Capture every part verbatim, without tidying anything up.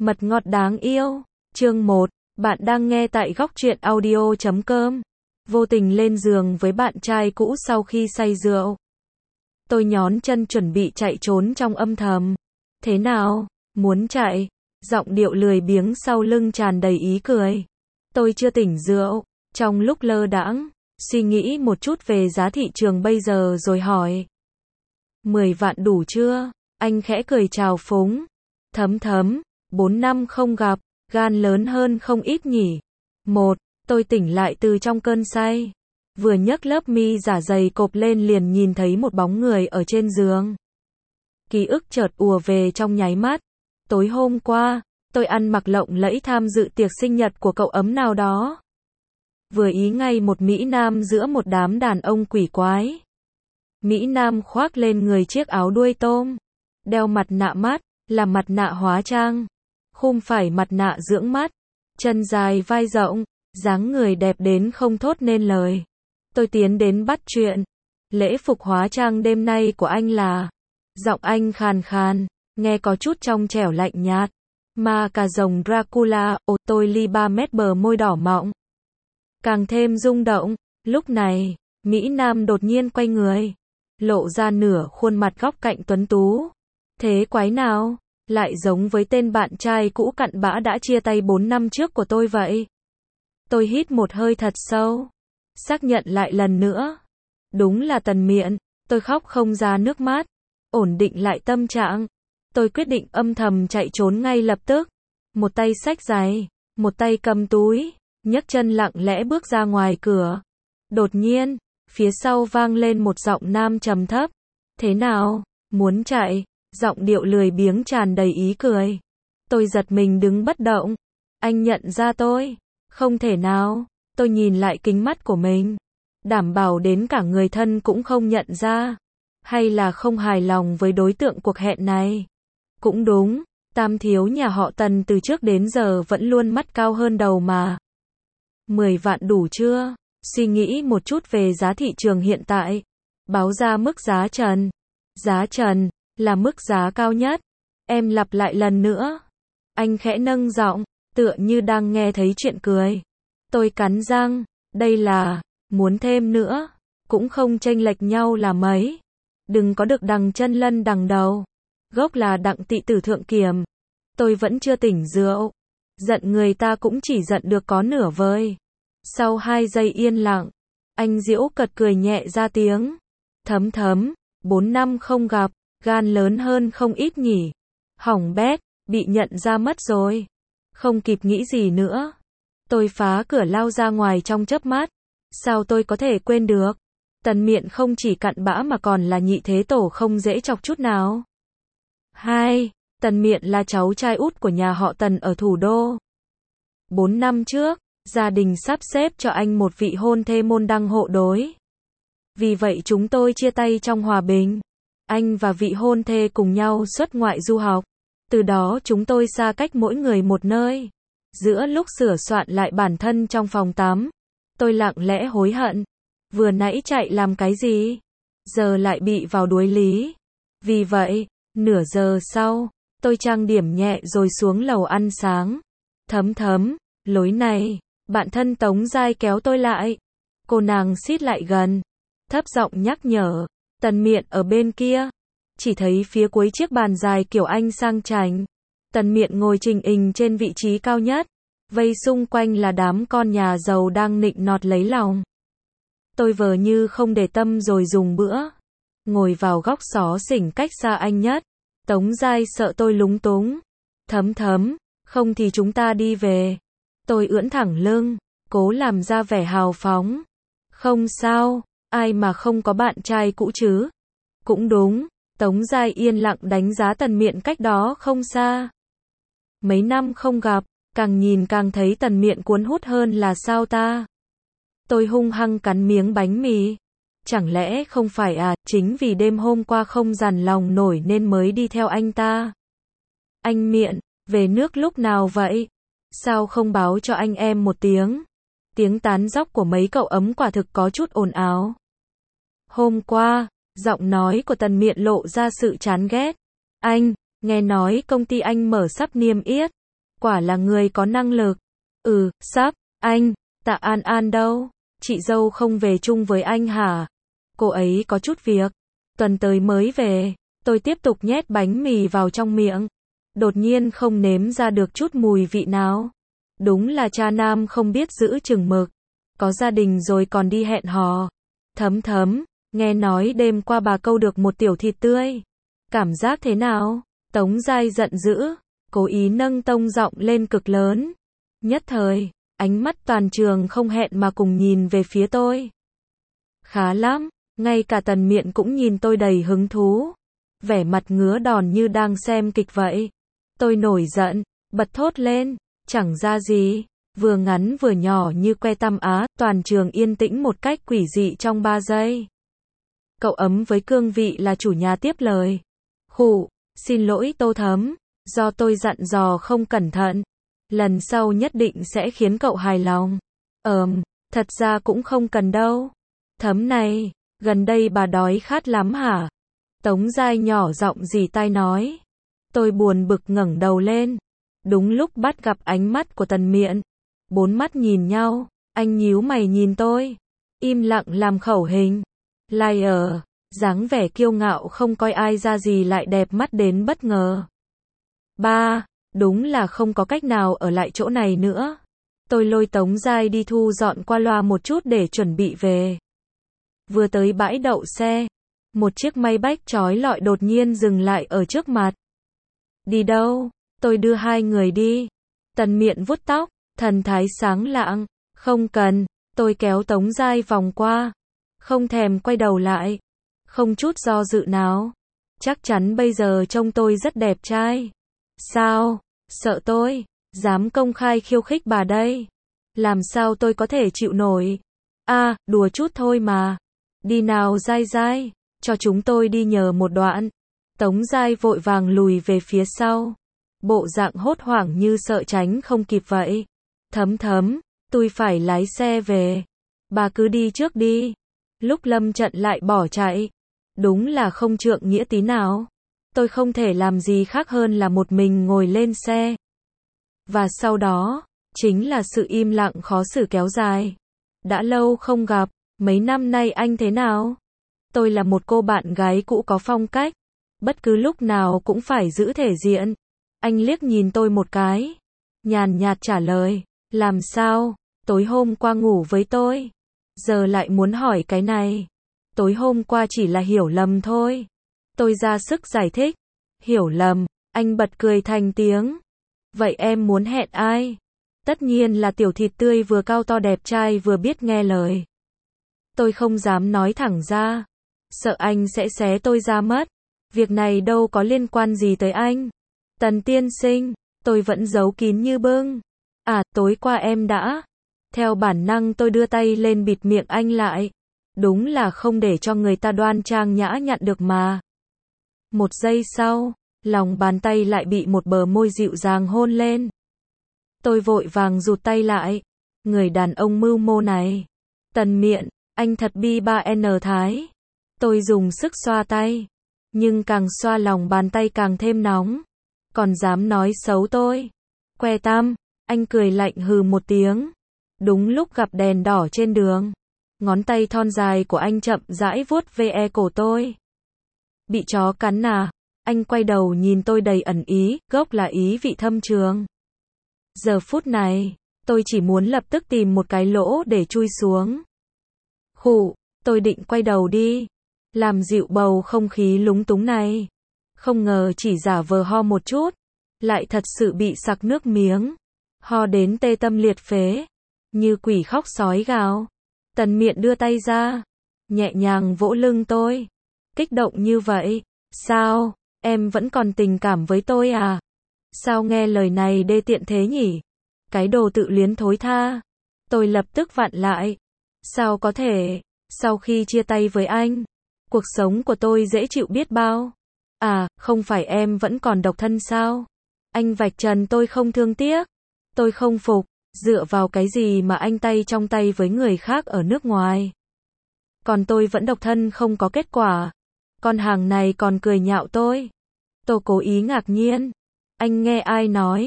Mật ngọt đáng yêu. Chương một. Bạn đang nghe tại góc truyện audio chấm com. Vô tình lên giường với bạn trai cũ sau khi say rượu. Tôi nhón chân chuẩn bị chạy trốn trong âm thầm. Thế nào? Muốn chạy? Giọng điệu lười biếng sau lưng tràn đầy ý cười. Tôi chưa tỉnh rượu. Trong lúc lơ đãng, suy nghĩ một chút về giá thị trường bây giờ rồi hỏi. mười vạn đủ chưa? Anh khẽ cười chào phúng. Thấm thấm, bốn năm không gặp, gan lớn hơn không ít nhỉ. Một, tôi tỉnh lại từ trong cơn say. Vừa nhấc lớp mi giả dày cộp lên liền nhìn thấy một bóng người ở trên giường. Ký ức chợt ùa về trong nháy mắt. Tối hôm qua, tôi ăn mặc lộng lẫy tham dự tiệc sinh nhật của cậu ấm nào đó. Vừa ý ngay một Mỹ Nam giữa một đám đàn ông quỷ quái. Mỹ Nam khoác lên người chiếc áo đuôi tôm, đeo mặt nạ mắt, là mặt nạ hóa trang, khum phải mặt nạ dưỡng mắt, chân dài vai rộng, dáng người đẹp đến không thốt nên lời. Tôi tiến đến bắt chuyện. Lễ phục hóa trang đêm nay của anh là... Giọng anh khàn khàn, nghe có chút trong trẻo lạnh nhạt. Ma cà rồng Dracula, ồ tôi ly ba mét bờ môi đỏ mọng. Càng thêm rung động, lúc này, Mỹ Nam đột nhiên quay người, lộ ra nửa khuôn mặt góc cạnh tuấn tú. Thế quái nào, lại giống với tên bạn trai cũ cặn bã đã chia tay bốn năm trước của tôi vậy. Tôi hít một hơi thật sâu, xác nhận lại lần nữa. Đúng là Tần Miện, tôi khóc không ra nước mắt, ổn định lại tâm trạng. Tôi quyết định âm thầm chạy trốn ngay lập tức. Một tay xách giày, một tay cầm túi, nhấc chân lặng lẽ bước ra ngoài cửa. Đột nhiên, phía sau vang lên một giọng nam trầm thấp. Thế nào, muốn chạy? Giọng điệu lười biếng tràn đầy ý cười. Tôi giật mình đứng bất động. Anh nhận ra tôi? Không thể nào. Tôi nhìn lại kính mắt của mình. Đảm bảo đến cả người thân cũng không nhận ra. Hay là không hài lòng với đối tượng cuộc hẹn này? Cũng đúng, tam thiếu nhà họ Tần từ trước đến giờ vẫn luôn mắt cao hơn đầu mà. mười vạn đủ chưa? Suy nghĩ một chút về giá thị trường hiện tại. Báo ra mức giá trần. Giá trần là mức giá cao nhất. Em lặp lại lần nữa. Anh khẽ nâng giọng, tựa như đang nghe thấy chuyện cười. Tôi cắn răng, đây là, muốn thêm nữa, cũng không chênh lệch nhau là mấy. Đừng có được đằng chân lân đằng đầu. Gốc là đặng tị tử thượng kiểm. Tôi vẫn chưa tỉnh rượu. Giận người ta cũng chỉ giận được có nửa vời. Sau hai giây yên lặng, anh giễu cợt cười nhẹ ra tiếng. Thấm thấm, bốn năm không gặp, gan lớn hơn không ít nhỉ. Hỏng bét, bị nhận ra mất rồi. Không kịp nghĩ gì nữa. Tôi phá cửa lao ra ngoài trong chớp mắt. Sao tôi có thể quên được? Tần Miện không chỉ cặn bã mà còn là nhị thế tổ không dễ chọc chút nào. Hai, Tần Miện là cháu trai út của nhà họ Tần ở thủ đô. Bốn năm trước, gia đình sắp xếp cho anh một vị hôn thê môn đăng hộ đối. Vì vậy chúng tôi chia tay trong hòa bình. Anh và vị hôn thê cùng nhau xuất ngoại du học. Từ đó chúng tôi xa cách mỗi người một nơi. Giữa lúc sửa soạn lại bản thân trong phòng tắm, tôi lặng lẽ hối hận. Vừa nãy chạy làm cái gì? Giờ lại bị vào đuối lý. Vì vậy, nửa giờ sau, tôi trang điểm nhẹ rồi xuống lầu ăn sáng. Thấm thấm, lối này, bạn thân Tống Giai kéo tôi lại. Cô nàng xít lại gần, thấp giọng nhắc nhở. Tần Miện ở bên kia. Chỉ thấy phía cuối chiếc bàn dài kiểu Anh sang chảnh. Tần Miện ngồi trình hình trên vị trí cao nhất. Vây xung quanh là đám con nhà giàu đang nịnh nọt lấy lòng. Tôi vờ như không để tâm rồi dùng bữa. Ngồi vào góc xó xỉnh cách xa anh nhất. Tống Giai sợ tôi lúng túng. Thấm thấm, không thì chúng ta đi về. Tôi ưỡn thẳng lưng, cố làm ra vẻ hào phóng. Không sao, ai mà không có bạn trai cũ chứ. Cũng đúng, Tống Giai yên lặng đánh giá Tần Miện cách đó không xa. Mấy năm không gặp, càng nhìn càng thấy Tần Miện cuốn hút hơn là sao ta? Tôi hung hăng cắn miếng bánh mì. Chẳng lẽ không phải à, chính vì đêm hôm qua không dằn lòng nổi nên mới đi theo anh ta. Anh Miện, về nước lúc nào vậy? Sao không báo cho anh em một tiếng? Tiếng tán dóc của mấy cậu ấm quả thực có chút ồn ào. Hôm qua, giọng nói của Tần Miện lộ ra sự chán ghét. Anh, nghe nói công ty anh mở sắp niêm yết. Quả là người có năng lực. Ừ, sắp, anh, Tạ An An đâu? Chị dâu không về chung với anh hả? Cô ấy có chút việc. Tuần tới mới về. Tôi tiếp tục nhét bánh mì vào trong miệng. Đột nhiên không nếm ra được chút mùi vị nào. Đúng là cha nam không biết giữ chừng mực. Có gia đình rồi còn đi hẹn hò. Thấm thấm, nghe nói đêm qua bà câu được một tiểu thịt tươi. Cảm giác thế nào? Tống Giai giận dữ, cố ý nâng tông giọng lên cực lớn. Nhất thời, ánh mắt toàn trường không hẹn mà cùng nhìn về phía tôi. Khá lắm, ngay cả Tần Miện cũng nhìn tôi đầy hứng thú. Vẻ mặt ngứa đòn như đang xem kịch vậy. Tôi nổi giận, bật thốt lên, chẳng ra gì, vừa ngắn vừa nhỏ như que tăm á, toàn trường yên tĩnh một cách quỷ dị trong ba giây. Cậu ấm với cương vị là chủ nhà tiếp lời. Khụ, xin lỗi Tô Thấm, do tôi dặn dò không cẩn thận. Lần sau nhất định sẽ khiến cậu hài lòng. Ờm, thật ra cũng không cần đâu. Thấm này, gần đây bà đói khát lắm hả? Tống Giai nhỏ giọng rỉ tai nói. Tôi buồn bực ngẩng đầu lên. Đúng lúc bắt gặp ánh mắt của Tần Miện. Bốn mắt nhìn nhau, anh nhíu mày nhìn tôi. Im lặng làm khẩu hình. Liar, dáng vẻ kiêu ngạo không coi ai ra gì lại đẹp mắt đến bất ngờ. Ba, đúng là không có cách nào ở lại chỗ này nữa. Tôi lôi Tống Giai đi thu dọn qua loa một chút để chuẩn bị về. Vừa tới bãi đậu xe, một chiếc Maybach chói lọi đột nhiên dừng lại ở trước mặt. Đi đâu? Tôi đưa hai người đi. Tần Miện vuốt tóc, thần thái sáng lạng. Không cần, tôi kéo Tống Giai vòng qua. Không thèm quay đầu lại. Không chút do dự nào. Chắc chắn bây giờ trông tôi rất đẹp trai. Sao? Sợ tôi? Dám công khai khiêu khích bà đây? Làm sao tôi có thể chịu nổi? À, đùa chút thôi mà. Đi nào Giai Giai, cho chúng tôi đi nhờ một đoạn. Tống Giai vội vàng lùi về phía sau. Bộ dạng hốt hoảng như sợ tránh không kịp vậy. Thấm thấm, tôi phải lái xe về. Bà cứ đi trước đi. Lúc Lâm Trận lại bỏ chạy. Đúng là không trượng nghĩa tí nào. Tôi không thể làm gì khác hơn là một mình ngồi lên xe. Và sau đó, chính là sự im lặng khó xử kéo dài. Đã lâu không gặp, mấy năm nay anh thế nào? Tôi là một cô bạn gái cũ có phong cách. Bất cứ lúc nào cũng phải giữ thể diện. Anh liếc nhìn tôi một cái. Nhàn nhạt trả lời. Làm sao? Tối hôm qua ngủ với tôi. Giờ lại muốn hỏi cái này. Tối hôm qua chỉ là hiểu lầm thôi. Tôi ra sức giải thích. Hiểu lầm. Anh bật cười thành tiếng. Vậy em muốn hẹn ai? Tất nhiên là tiểu thịt tươi vừa cao to đẹp trai vừa biết nghe lời. Tôi không dám nói thẳng ra. Sợ anh sẽ xé tôi ra mất. Việc này đâu có liên quan gì tới anh. Tần tiên sinh, tôi vẫn giấu kín như bưng. À, tối qua em đã. Theo bản năng tôi đưa tay lên bịt miệng anh lại. Đúng là không để cho người ta đoan trang nhã nhặn được mà. Một giây sau, lòng bàn tay lại bị một bờ môi dịu dàng hôn lên. Tôi vội vàng rụt tay lại. Người đàn ông mưu mô này. Tần Miện, anh thật bi ba N thái. Tôi dùng sức xoa tay. Nhưng càng xoa lòng bàn tay càng thêm nóng. Còn dám nói xấu tôi. Que tăm, anh cười lạnh hừ một tiếng. Đúng lúc gặp đèn đỏ trên đường. Ngón tay thon dài của anh chậm rãi vuốt ve cổ tôi. Bị chó cắn à? Anh quay đầu nhìn tôi đầy ẩn ý, gốc là ý vị thâm trường. Giờ phút này, tôi chỉ muốn lập tức tìm một cái lỗ để chui xuống. Khụ, tôi định quay đầu đi. Làm dịu bầu không khí lúng túng này. Không ngờ chỉ giả vờ ho một chút. Lại thật sự bị sặc nước miếng. Ho đến tê tâm liệt phế. Như quỷ khóc sói gào. Tần Miện đưa tay ra. Nhẹ nhàng vỗ lưng tôi. Kích động như vậy. Sao, em vẫn còn tình cảm với tôi à? Sao nghe lời này đê tiện thế nhỉ? Cái đồ tự luyến thối tha. Tôi lập tức vặn lại. Sao có thể, sau khi chia tay với anh, cuộc sống của tôi dễ chịu biết bao. À, không phải em vẫn còn độc thân sao? Anh vạch trần tôi không thương tiếc. Tôi không phục, dựa vào cái gì mà anh tay trong tay với người khác ở nước ngoài. Còn tôi vẫn độc thân không có kết quả. Con hàng này còn cười nhạo tôi. Tôi cố ý ngạc nhiên. Anh nghe ai nói?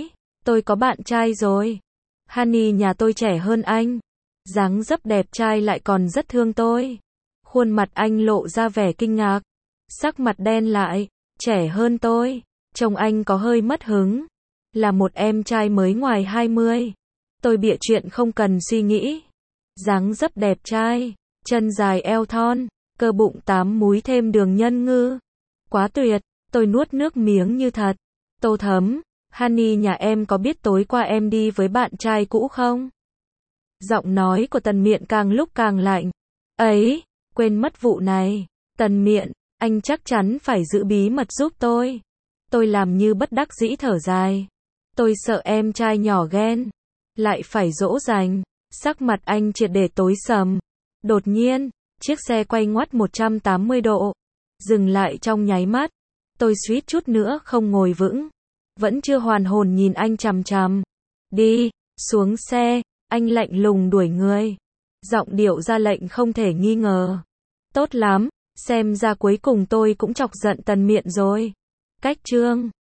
Tôi có bạn trai rồi. Honey nhà tôi trẻ hơn anh. Dáng dấp đẹp trai lại còn rất thương tôi. Khuôn mặt anh lộ ra vẻ kinh ngạc. Sắc mặt đen lại. Trẻ hơn tôi. Trông anh có hơi mất hứng. Là một em trai mới ngoài hai mươi. Tôi bịa chuyện không cần suy nghĩ. Dáng dấp đẹp trai. Chân dài eo thon. Cơ bụng tám múi thêm đường nhân ngư. Quá tuyệt. Tôi nuốt nước miếng như thật. Tô Thấm. Honey nhà em có biết tối qua em đi với bạn trai cũ không? Giọng nói của Tần Miện càng lúc càng lạnh. Ấy, quên mất vụ này. Tần Miện, anh chắc chắn phải giữ bí mật giúp tôi. Tôi làm như bất đắc dĩ thở dài. Tôi sợ em trai nhỏ ghen. Lại phải dỗ dành. Sắc mặt anh triệt để tối sầm. Đột nhiên, chiếc xe quay ngoắt một trăm tám mươi độ. Dừng lại trong nháy mắt. Tôi suýt chút nữa không ngồi vững. Vẫn chưa hoàn hồn nhìn anh chằm chằm. Đi, xuống xe, anh lạnh lùng đuổi người. Giọng điệu ra lệnh không thể nghi ngờ. Tốt lắm, xem ra cuối cùng tôi cũng chọc giận Tần Miện rồi. Cách chương